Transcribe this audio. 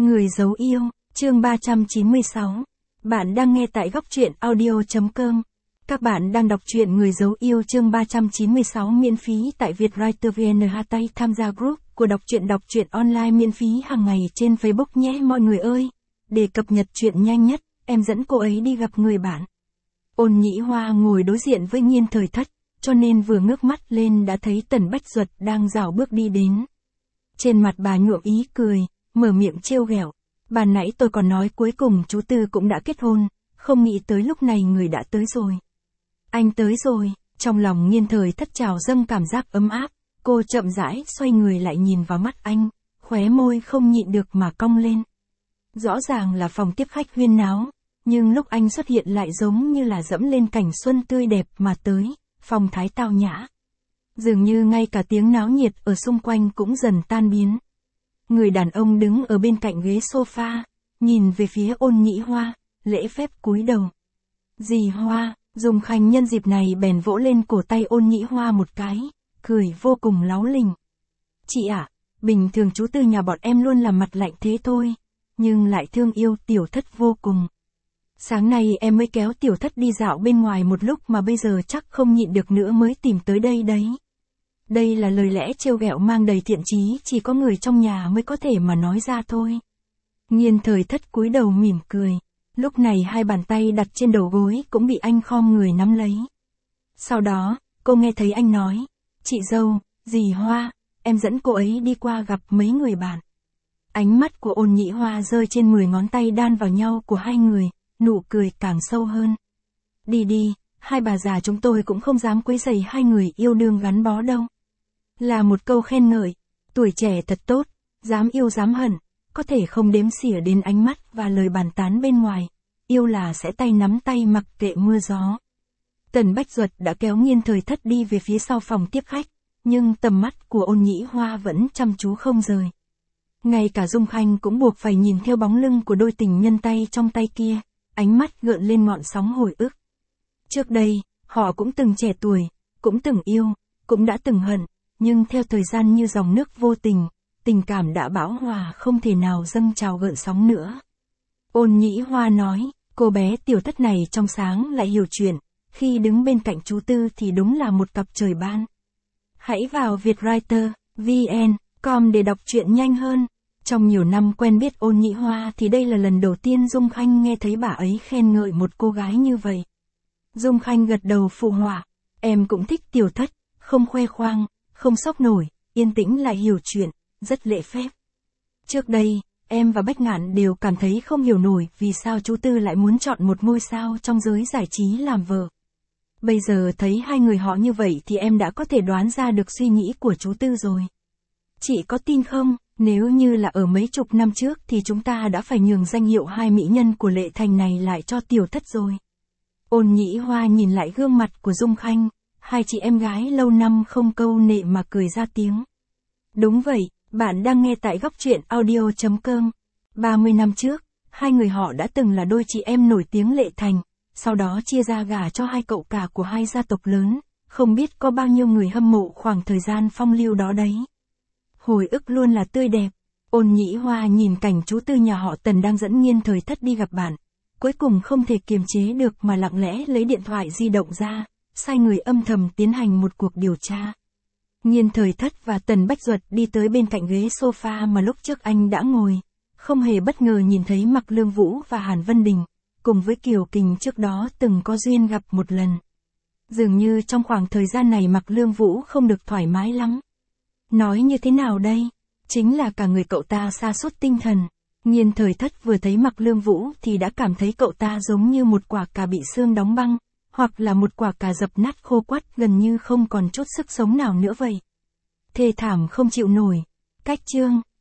Người giấu yêu, chương 396. Bạn đang nghe tại góc truyện audio.com. Các bạn đang đọc truyện Người giấu yêu chương 396 miễn phí tại Vietwriter VN. Tham gia group của đọc truyện online miễn phí hàng ngày trên Facebook nhé mọi người ơi. Để cập nhật chuyện nhanh nhất, em dẫn cô ấy đi gặp người bạn. Ôn Nhĩ Hoa ngồi đối diện với Nhiên Thời Thất, cho nên vừa ngước mắt lên đã thấy Tần Bách Duật đang rảo bước đi đến. Trên mặt bà nhuộm ý cười, mở miệng trêu ghẹo. Bà nãy tôi còn nói cuối cùng chú Tư cũng đã kết hôn, không nghĩ tới lúc này người đã tới rồi. Anh tới rồi, trong lòng Nhiên Thời Thất trào dâng cảm giác ấm áp, cô chậm rãi xoay người lại nhìn vào mắt anh, khóe môi không nhịn được mà cong lên. Rõ ràng là phòng tiếp khách huyên náo, nhưng lúc anh xuất hiện lại giống như là dẫm lên cảnh xuân tươi đẹp mà tới, phong thái tao nhã. Dường như ngay cả tiếng náo nhiệt ở xung quanh cũng dần tan biến. Người đàn ông đứng ở bên cạnh ghế sofa, nhìn về phía Ôn Nhĩ Hoa, lễ phép cúi đầu. Dì Hoa, Dung Khanh nhân dịp này bèn vỗ lên cổ tay Ôn Nhĩ Hoa một cái, cười vô cùng láu lình. Chị ạ, bình thường chú Tư nhà bọn em luôn làm mặt lạnh thế thôi, nhưng lại thương yêu Tiểu Thất vô cùng. Sáng nay em mới kéo Tiểu Thất đi dạo bên ngoài một lúc mà bây giờ chắc không nhịn được nữa mới tìm tới đây đấy. Đây là lời lẽ trêu ghẹo mang đầy thiện chí, chỉ có người trong nhà mới có thể mà nói ra thôi. Nhiên Thời Thất cúi đầu mỉm cười. Lúc này hai bàn tay đặt trên đầu gối cũng bị anh khom người nắm lấy. Sau đó, cô nghe thấy anh nói, chị dâu, dì Hoa, em dẫn cô ấy đi qua gặp mấy người bạn. Ánh mắt của Ôn Nhĩ Hoa rơi trên 10 ngón tay đan vào nhau của hai người, nụ cười càng sâu hơn. Đi đi, hai bà già chúng tôi cũng không dám quấy rầy hai người yêu đương gắn bó đâu. Là một câu khen ngợi, tuổi trẻ thật tốt, dám yêu dám hận, có thể không đếm xỉa đến ánh mắt và lời bàn tán bên ngoài, yêu là sẽ tay nắm tay mặc kệ mưa gió. Tần Bách Duật đã kéo Nhiên Thời Thất đi về phía sau phòng tiếp khách, nhưng tầm mắt của Ôn Nhĩ Hoa vẫn chăm chú không rời. Ngay cả Dung Khanh cũng buộc phải nhìn theo bóng lưng của đôi tình nhân tay trong tay kia, ánh mắt gợn lên ngọn sóng hồi ức. Trước đây, họ cũng từng trẻ tuổi, cũng từng yêu, cũng đã từng hận, nhưng theo thời gian như dòng nước vô tình, tình cảm đã bão hòa không thể nào dâng trào gợn sóng nữa. Ôn Nhĩ Hoa nói, cô bé Tiểu Thất này trong sáng lại hiểu chuyện, khi đứng bên cạnh chú Tư thì đúng là một cặp trời ban. Hãy vào Vietwriter, VN.com để đọc truyện nhanh hơn. Trong nhiều năm quen biết Ôn Nhĩ Hoa thì đây là lần đầu tiên Dung Khanh nghe thấy bà ấy khen ngợi một cô gái như vậy. Dung Khanh gật đầu phụ họa, em cũng thích Tiểu Thất, không khoe khoang, không sốc nổi, yên tĩnh lại hiểu chuyện, rất lễ phép. Trước đây, em và Bách Ngạn đều cảm thấy không hiểu nổi vì sao chú Tư lại muốn chọn một ngôi sao trong giới giải trí làm vợ. Bây giờ thấy hai người họ như vậy thì em đã có thể đoán ra được suy nghĩ của chú Tư rồi. Chị có tin không, nếu như là ở mấy chục năm trước thì chúng ta đã phải nhường danh hiệu hai mỹ nhân của Lệ Thành này lại cho Tiểu Thất rồi. Ôn Nhĩ Hoa nhìn lại gương mặt của Dung Khanh, hai chị em gái lâu năm không câu nệ mà cười ra tiếng. Đúng vậy, bạn đang nghe tại góc truyện audio.com. 30 năm trước, hai người họ đã từng là đôi chị em nổi tiếng Lệ Thành, sau đó chia ra gả cho hai cậu cả của hai gia tộc lớn, không biết có bao nhiêu người hâm mộ khoảng thời gian phong lưu đó đấy. Hồi ức luôn là tươi đẹp. Ôn Nhĩ Hoa nhìn cảnh chú Tư nhà họ Tần đang dẫn Nhiên Thời Thất đi gặp bạn, cuối cùng không thể kiềm chế được mà lặng lẽ lấy điện thoại di động ra, sai người âm thầm tiến hành một cuộc điều tra. Nhiên Thời Thất và Tần Bách Duật đi tới bên cạnh ghế sofa mà lúc trước anh đã ngồi, không hề bất ngờ nhìn thấy Mạc Lương Vũ và Hàn Vân Đình, cùng với Kiều Kình trước đó từng có duyên gặp một lần. Dường như trong khoảng thời gian này Mạc Lương Vũ không được thoải mái lắm. Nói như thế nào đây? Chính là cả người cậu ta sa sút tinh thần. Nhiên Thời Thất vừa thấy Mạc Lương Vũ thì đã cảm thấy cậu ta giống như một quả cà bị xương đóng băng, hoặc là một quả cà dập nát khô quắt gần như không còn chút sức sống nào nữa vậy. Thê thảm không chịu nổi. Cách chương